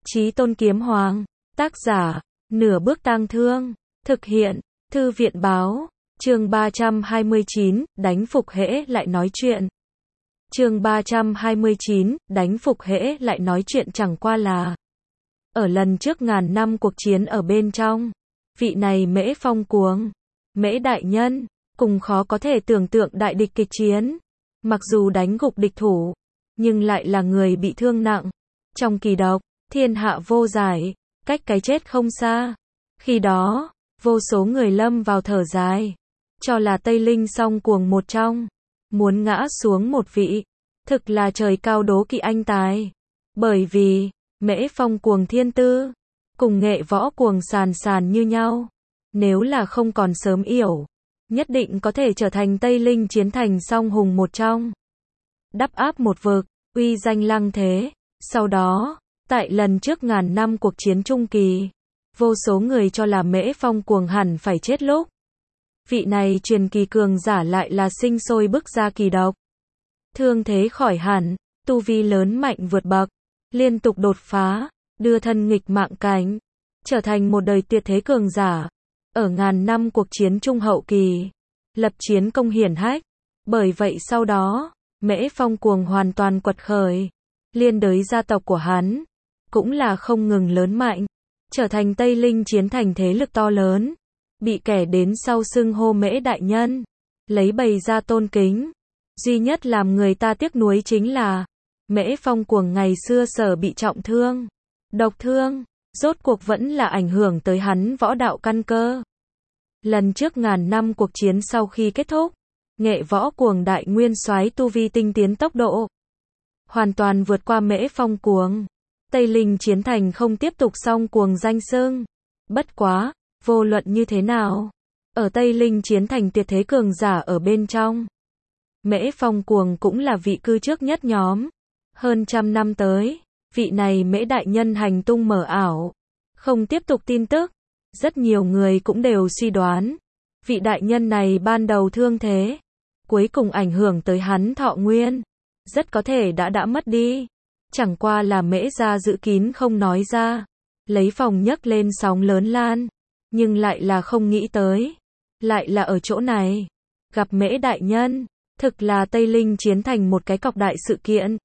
Chí Tôn Kiếm Hoàng, tác giả, Nửa Bước Tang Thương, thực hiện, Thư viện báo, chương 329, đánh phục hễ lại nói chuyện. Chương 329, đánh phục hễ lại nói chuyện chẳng qua là ở lần trước ngàn năm cuộc chiến ở bên trong, vị này Mễ Phong Cuồng, Mễ đại nhân, cùng khó có thể tưởng tượng đại địch kịch chiến. Mặc dù đánh gục địch thủ, nhưng lại là người bị thương nặng. Trong kỳ độc, thiên hạ vô giải, cách cái chết không xa. Khi đó, vô số người lâm vào thở dài, cho là Tây Linh Song Cuồng một trong, muốn ngã xuống một vị, thực là trời cao đố kỵ anh tài. Bởi vì, Mễ Phong Cuồng thiên tư, cùng Nghệ Võ Cuồng sàn sàn như nhau. Nếu là không còn sớm yểu, nhất định có thể trở thành Tây Linh chiến thành song hùng một trong. Đắp áp một vực, uy danh lăng thế. Sau đó, tại lần trước ngàn năm cuộc chiến trung kỳ, vô số người cho là Mễ Phong Cuồng hẳn phải chết lúc. Vị này truyền kỳ cường giả lại là sinh sôi bức ra kỳ độc. Thương thế khỏi hẳn, tu vi lớn mạnh vượt bậc, liên tục đột phá, đưa thân nghịch mạng cảnh, trở thành một đời tuyệt thế cường giả. Ở ngàn năm cuộc chiến trung hậu kỳ, lập chiến công hiển hách. Bởi vậy sau đó, Mễ Phong Cuồng hoàn toàn quật khởi. Liên đới gia tộc của hắn, cũng là không ngừng lớn mạnh, trở thành Tây Linh chiến thành thế lực to lớn, bị kẻ đến sau xưng hô Mễ đại nhân, lấy bày ra tôn kính. Duy nhất làm người ta tiếc nuối chính là, Mễ Phong Cuồng ngày xưa sở bị trọng thương, độc thương, rốt cuộc vẫn là ảnh hưởng tới hắn võ đạo căn cơ. Lần trước ngàn năm cuộc chiến sau khi kết thúc, Nghệ Võ Cuồng đại nguyên soái tu vi tinh tiến tốc độ hoàn toàn vượt qua Mễ Phong Cuồng. Tây Linh chiến thành không tiếp tục song cuồng danh xưng. Bất quá, vô luận như thế nào, ở Tây Linh chiến thành tuyệt thế cường giả ở bên trong, Mễ Phong Cuồng cũng là vị cư trước nhất nhóm. Hơn trăm năm tới, vị này Mễ đại nhân hành tung mờ ảo, không tiếp tục tin tức. Rất nhiều người cũng đều suy đoán, vị đại nhân này ban đầu thương thế, cuối cùng ảnh hưởng tới hắn thọ nguyên, rất có thể đã mất đi. Chẳng qua là Mễ gia giữ kín không nói ra, lấy phòng nhấc lên sóng lớn lan, nhưng lại là không nghĩ tới, lại là ở chỗ này, gặp Mễ đại nhân, thực là Tây Linh chiến thành một cái cọc đại sự kiện.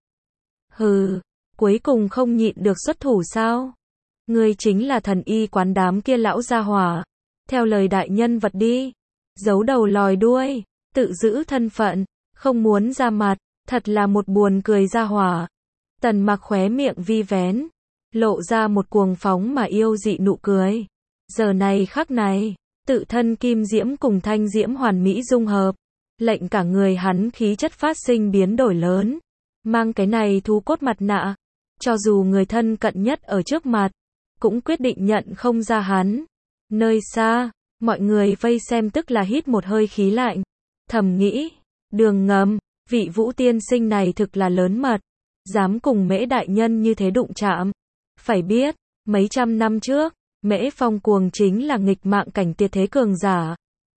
Hừ, cuối cùng không nhịn được xuất thủ sao? Ngươi chính là thần y quán đám kia lão gia hỏa, theo lời đại nhân vật đi, giấu đầu lòi đuôi, tự giữ thân phận, không muốn ra mặt, thật là một buồn cười gia hỏa. Tần Mặc khóe miệng vi vén, lộ ra một cuồng phóng mà yêu dị nụ cười. Giờ này khắc này, tự thân kim diễm cùng thanh diễm hoàn mỹ dung hợp, lệnh cả người hắn khí chất phát sinh biến đổi lớn. Mang cái này thú cốt mặt nạ, cho dù người thân cận nhất ở trước mặt, cũng quyết định nhận không ra hắn. Nơi xa, mọi người vây xem tức là hít một hơi khí lạnh, thầm nghĩ, đường ngầm, vị Vũ tiên sinh này thực là lớn mật, dám cùng Mễ đại nhân như thế đụng chạm. Phải biết, mấy trăm năm trước, Mễ Phong Cuồng chính là nghịch mạng cảnh tuyệt thế cường giả.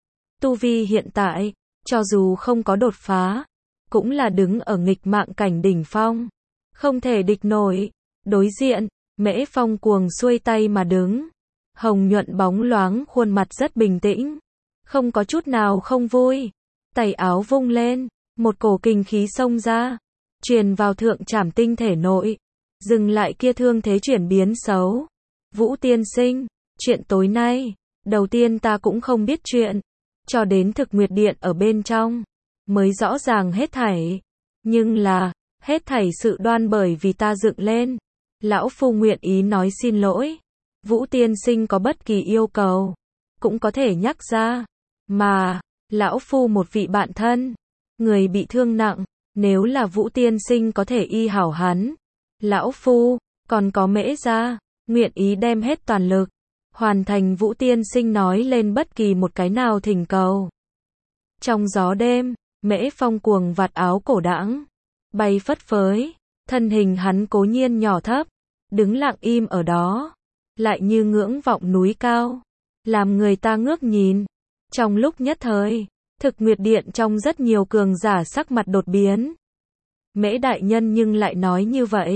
Tu vi hiện tại, cho dù không có đột phá, cũng là đứng ở nghịch mạng cảnh đỉnh phong, không thể địch nổi. Đối diện, Mễ Phong Cuồng xuôi tay mà đứng, hồng nhuận bóng loáng khuôn mặt rất bình tĩnh, không có chút nào không vui. Tay áo vung lên, một cổ kinh khí xông ra, truyền vào thượng trảm tinh thể nội, dừng lại kia thương thế chuyển biến xấu. Vũ tiên sinh, chuyện tối nay, đầu tiên ta cũng không biết chuyện, cho đến Thực Nguyệt Điện ở bên trong, mới rõ ràng hết thảy. Nhưng là, hết thảy sự đoan bởi vì ta dựng lên. Lão phu nguyện ý nói xin lỗi. Vũ tiên sinh có bất kỳ yêu cầu, cũng có thể nhắc ra. Mà, lão phu một vị bạn thân, người bị thương nặng, nếu là Vũ tiên sinh có thể y hảo hắn, lão phu, còn có Mễ gia, nguyện ý đem hết toàn lực, hoàn thành Vũ tiên sinh nói lên bất kỳ một cái nào thỉnh cầu. Trong gió đêm, Mễ Phong Cuồng vạt áo cổ đãng, bay phất phới, thân hình hắn cố nhiên nhỏ thấp, đứng lặng im ở đó, lại như ngưỡng vọng núi cao, làm người ta ngước nhìn. Trong lúc nhất thời, Thực Nguyệt Điện trong rất nhiều cường giả sắc mặt đột biến. Mễ đại nhân nhưng lại nói như vậy,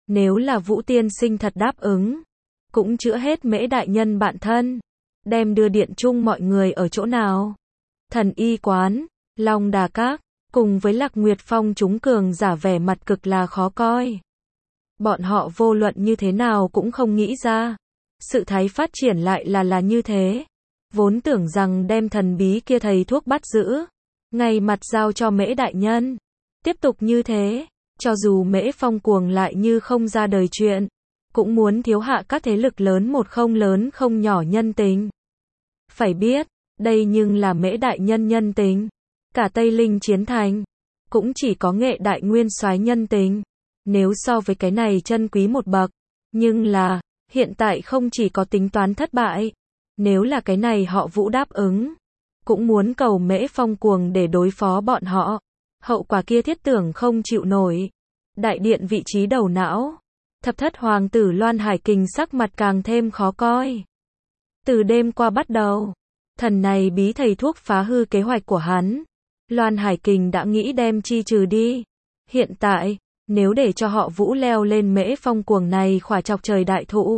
Nếu là Vũ tiên sinh thật đáp ứng, cũng chữa hết Mễ đại nhân bạn thân, đem đưa điện chung mọi người ở chỗ nào? Thần y quán, Long Đà Các, cùng với Lạc Nguyệt Phong chúng cường giả vẻ mặt cực là khó coi. Bọn họ vô luận như thế nào cũng không nghĩ ra, sự thái phát triển lại là như thế. Vốn tưởng rằng đem thần bí kia thầy thuốc bắt giữ, ngay mặt giao cho Mễ đại nhân. Tiếp tục như thế, cho dù Mễ Phong cuồng lại như không ra đời chuyện, cũng muốn thiếu hạ các thế lực lớn không nhỏ nhân tình. Phải biết, đây nhưng là Mễ đại nhân nhân tình. Cả Tây Linh chiến thành, cũng chỉ có Nghệ đại nguyên soái nhân tình. Nếu so với cái này chân quý một bậc, nhưng là, hiện tại không chỉ có tính toán thất bại. Nếu là cái này họ Vũ đáp ứng, cũng muốn cầu Mễ Phong cuồng để đối phó bọn họ. Hậu quả kia thiết tưởng không chịu nổi. Đại điện vị trí đầu não, thập thất hoàng tử Loan Hải Kình sắc mặt càng thêm khó coi. Từ đêm qua bắt đầu, thần này bí thầy thuốc phá hư kế hoạch của hắn. Loan Hải Kình đã nghĩ đem chi trừ đi. Hiện tại, nếu để cho họ Vũ leo lên Mễ Phong cuồng này khỏa chọc trời đại thụ.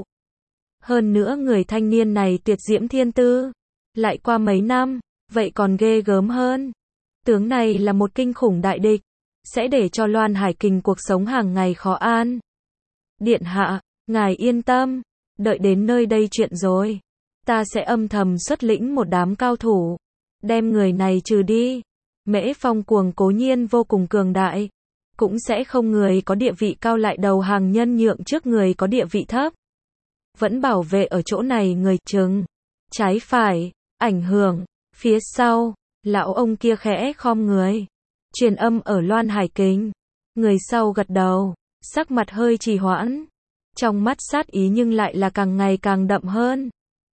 Hơn nữa người thanh niên này tuyệt diễm thiên tư. Lại qua mấy năm, vậy còn ghê gớm hơn. Tướng này là một kinh khủng đại địch, sẽ để cho Loan Hải Kình cuộc sống hàng ngày khó an. Điện hạ, ngài yên tâm, đợi đến nơi đây chuyện rồi, ta sẽ âm thầm xuất lĩnh một đám cao thủ, đem người này trừ đi. Mễ Phong cuồng cố nhiên vô cùng cường đại, cũng sẽ không người có địa vị cao lại đầu hàng nhân nhượng trước người có địa vị thấp. Vẫn bảo vệ ở chỗ này người chừng, trái phải, ảnh hưởng, phía sau, lão ông kia khẽ khom người, truyền âm ở Loan Hải Kình. Người sau gật đầu, sắc mặt hơi trì hoãn, trong mắt sát ý nhưng lại là càng ngày càng đậm hơn.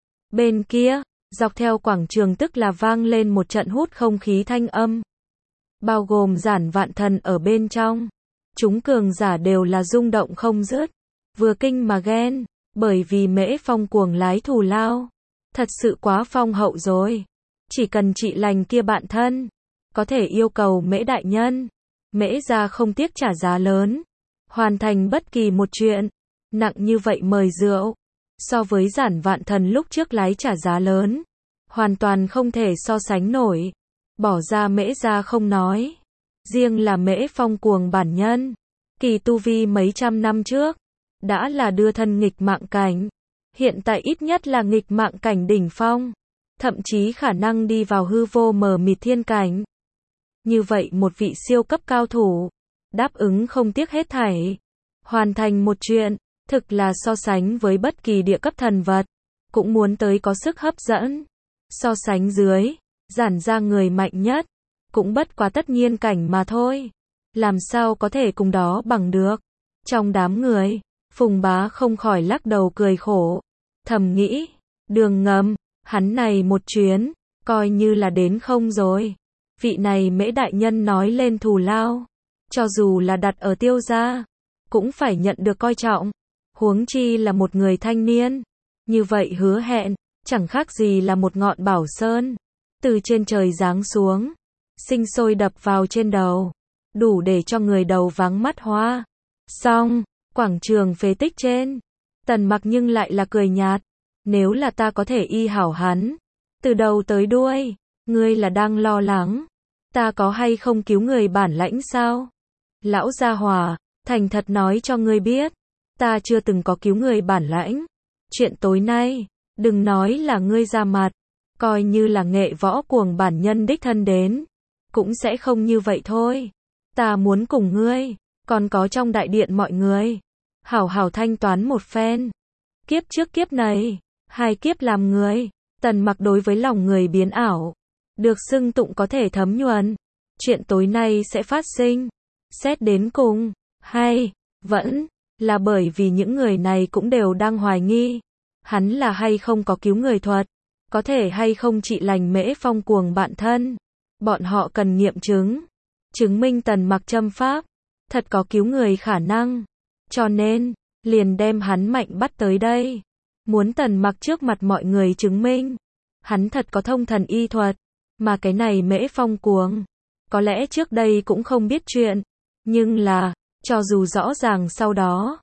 Bên kia, dọc theo quảng trường tức là vang lên một trận hút không khí thanh âm, bao gồm Giản Vạn Thần ở bên trong. Chúng cường giả đều là rung động không dứt, vừa kinh mà ghen, bởi vì Mễ Phong cuồng lái thù lao, thật sự quá phong hậu rồi. Chỉ cần trị lành kia bạn thân, có thể yêu cầu Mễ đại nhân, Mễ gia không tiếc trả giá lớn, hoàn thành bất kỳ một chuyện nặng như vậy mời rượu. So với Giản Vạn Thần lúc trước lái trả giá lớn, hoàn toàn không thể so sánh nổi. Bỏ ra Mễ gia không nói, riêng là Mễ Phong cuồng bản nhân, kỳ tu vi mấy trăm năm trước, đã là đưa thân nghịch mạng cảnh, hiện tại ít nhất là nghịch mạng cảnh đỉnh phong, thậm chí khả năng đi vào hư vô mờ mịt thiên cảnh. Như vậy một vị siêu cấp cao thủ, đáp ứng không tiếc hết thảy, hoàn thành một chuyện, thực là so sánh với bất kỳ địa cấp thần vật, cũng muốn tới có sức hấp dẫn. So sánh dưới, Giản ra người mạnh nhất, cũng bất quá tất nhiên cảnh mà thôi. Làm sao có thể cùng đó bằng được. Trong đám người, Phùng Bá không khỏi lắc đầu cười khổ, thầm nghĩ, đường ngầm, hắn này một chuyến, coi như là đến không rồi. Vị này Mễ đại nhân nói lên thù lao, cho dù là đặt ở Tiêu gia, cũng phải nhận được coi trọng. Huống chi là một người thanh niên, như vậy hứa hẹn, chẳng khác gì là một ngọn bảo sơn, từ trên trời giáng xuống, sinh sôi đập vào trên đầu, đủ để cho người đầu váng mắt hoa. Xong, quảng trường phế tích trên, Tần Mặc nhưng lại là cười nhạt, nếu là ta có thể y hảo hắn, từ đầu tới đuôi, ngươi là đang lo lắng, ta có hay không cứu người bản lãnh sao? Lão gia hỏa, thành thật nói cho ngươi biết, ta chưa từng có cứu người bản lãnh. Chuyện tối nay, đừng nói là ngươi ra mặt, coi như là Nghệ võ cuồng bản nhân đích thân đến, cũng sẽ không như vậy thôi. Ta muốn cùng ngươi, còn có trong đại điện mọi người, hảo hảo thanh toán một phen. Kiếp trước kiếp này, hai kiếp làm người, Tần Mặc đối với lòng người biến ảo, được xưng tụng có thể thấm nhuần. Chuyện tối nay sẽ phát sinh, xét đến cùng, hay, vẫn là bởi vì những người này cũng đều đang hoài nghi, hắn là hay không có cứu người thuật, có thể hay không trị lành Mễ Phong cuồng bạn thân. Bọn họ cần nghiệm chứng minh Tần Mặc châm pháp, thật có cứu người khả năng. Cho nên, liền đem hắn mạnh bắt tới đây. Muốn Tần Mặc trước mặt mọi người chứng minh, hắn thật có thông thần y thuật, mà cái này Mễ Phong cuồng, có lẽ trước đây cũng không biết chuyện, nhưng là, cho dù rõ ràng sau đó,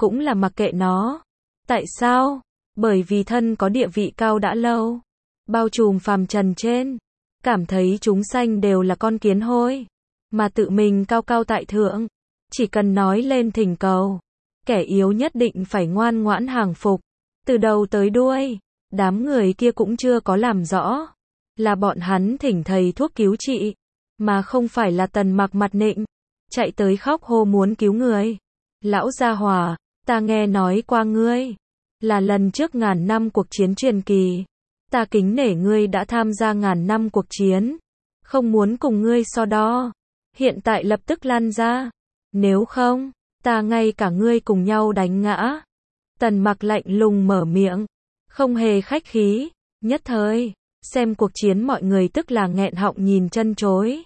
cũng là mặc kệ nó. Tại sao? Bởi vì thân có địa vị cao đã lâu, bao trùm phàm trần trên, cảm thấy chúng sanh đều là con kiến hôi, mà tự mình cao cao tại thượng, chỉ cần nói lên thỉnh cầu, kẻ yếu nhất định phải ngoan ngoãn hàng phục. Từ đầu tới đuôi, đám người kia cũng chưa có làm rõ, là bọn hắn thỉnh thầy thuốc cứu trị, mà không phải là Tần Mặc mặt nịnh, chạy tới khóc hô muốn cứu người. Lão gia hỏa, ta nghe nói qua ngươi, là lần trước ngàn năm cuộc chiến truyền kỳ, ta kính nể ngươi đã tham gia ngàn năm cuộc chiến, không muốn cùng ngươi so đo, hiện tại lập tức lan ra, nếu không, ta ngay cả ngươi cùng nhau đánh ngã. Tần Mặc lạnh lùng mở miệng, không hề khách khí, nhất thời, xem cuộc chiến mọi người tức là nghẹn họng nhìn chân chối.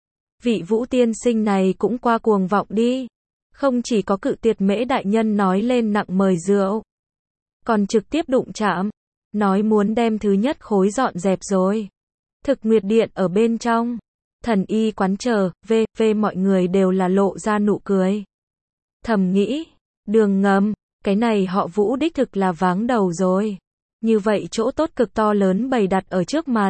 Vị Vũ tiên sinh này cũng qua cuồng vọng đi, không chỉ có cự tuyệt Mễ đại nhân nói lên nặng mời rượu, còn trực tiếp đụng chạm, nói muốn đem thứ nhất khối dọn dẹp rồi. Thực Nguyệt Điện ở bên trong, Thần Y quán chờ, mọi người đều là lộ ra nụ cười. Thầm nghĩ, đường ngầm, cái này họ Vũ đích thực là váng đầu rồi. Như vậy chỗ tốt cực to lớn bày đặt ở trước mặt.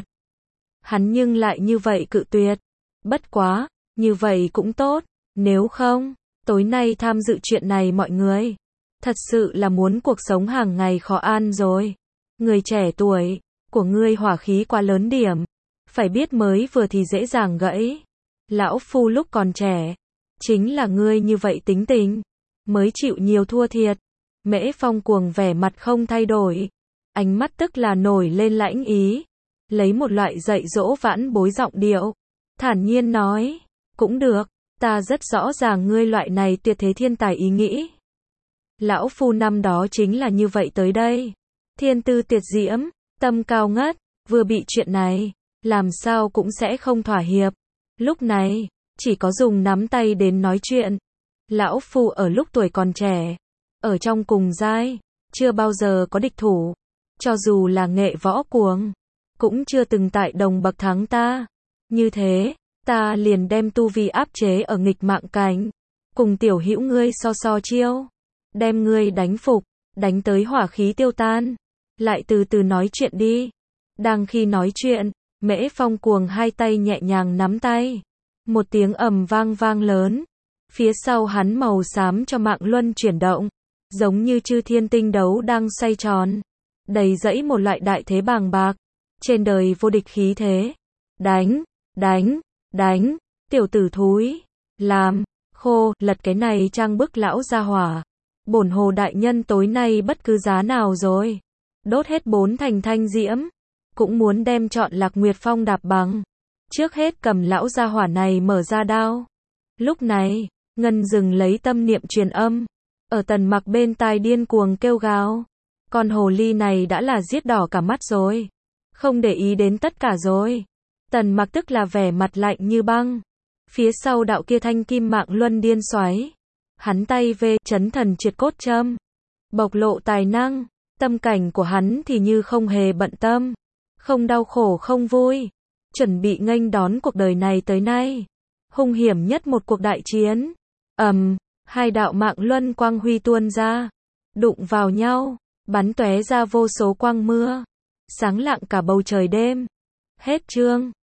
Hắn nhưng lại như vậy cự tuyệt. Bất quá, như vậy cũng tốt, nếu không, tối nay tham dự chuyện này mọi người. Thật sự là muốn cuộc sống hàng ngày khó an rồi. Người trẻ tuổi, của ngươi hỏa khí quá lớn điểm. Phải biết mới vừa thì dễ dàng gãy. Lão phu lúc còn trẻ, chính là ngươi như vậy tính tình, mới chịu nhiều thua thiệt. Mễ Phong cuồng vẻ mặt không thay đổi, ánh mắt tức là nổi lên lãnh ý, lấy một loại dạy dỗ vãn bối giọng điệu, thản nhiên nói, cũng được, ta rất rõ ràng ngươi loại này tuyệt thế thiên tài ý nghĩ. Lão phu năm đó chính là như vậy tới đây, thiên tư tuyệt diễm, tâm cao ngất, vừa bị chuyện này, làm sao cũng sẽ không thỏa hiệp. Lúc này, chỉ có dùng nắm tay đến nói chuyện. Lão phu ở lúc tuổi còn trẻ, ở trong cùng giai, chưa bao giờ có địch thủ, cho dù là nghệ võ cuồng, cũng chưa từng tại đồng bậc thắng ta. Như thế, ta liền đem tu vi áp chế ở nghịch mạng cảnh, cùng tiểu hữu ngươi so chiêu, đem ngươi đánh phục, đánh tới hỏa khí tiêu tan, lại từ từ nói chuyện đi. Đang khi nói chuyện, Mễ Phong cuồng hai tay nhẹ nhàng nắm tay, một tiếng ầm vang lớn, phía sau hắn màu xám cho mạng luân chuyển động, giống như chư thiên tinh đấu đang xoay tròn, đầy dẫy một loại đại thế bàng bạc, trên đời vô địch khí thế. Đánh, tiểu tử thúi, làm, khô, lật cái này trang bức lão gia hỏa. Bổn hồ đại nhân tối nay bất cứ giá nào rồi, đốt hết 4 thành thanh diễm, cũng muốn đem chọn Lạc Nguyệt Phong đạp bằng. Trước hết cầm lão gia hỏa này mở ra đao. Lúc này, Ngân dừng lấy tâm niệm truyền âm, ở Tần Mặc bên tai điên cuồng kêu gào. Con hồ ly này đã là giết đỏ cả mắt rồi, không để ý đến tất cả rồi. Tần Mặc tức là vẻ mặt lạnh như băng. Phía sau đạo kia thanh kim mạng luân điên xoáy, hắn tay về chấn thần triệt cốt châm, bộc lộ tài năng. Tâm cảnh của hắn thì như không hề bận tâm, không đau khổ không vui, chuẩn bị nghênh đón cuộc đời này tới nay hung hiểm nhất một cuộc đại chiến. Hai đạo mạng luân quang huy tuôn ra, đụng vào nhau, bắn tóe ra vô số quang mưa, sáng lạng cả bầu trời đêm. Hết chương.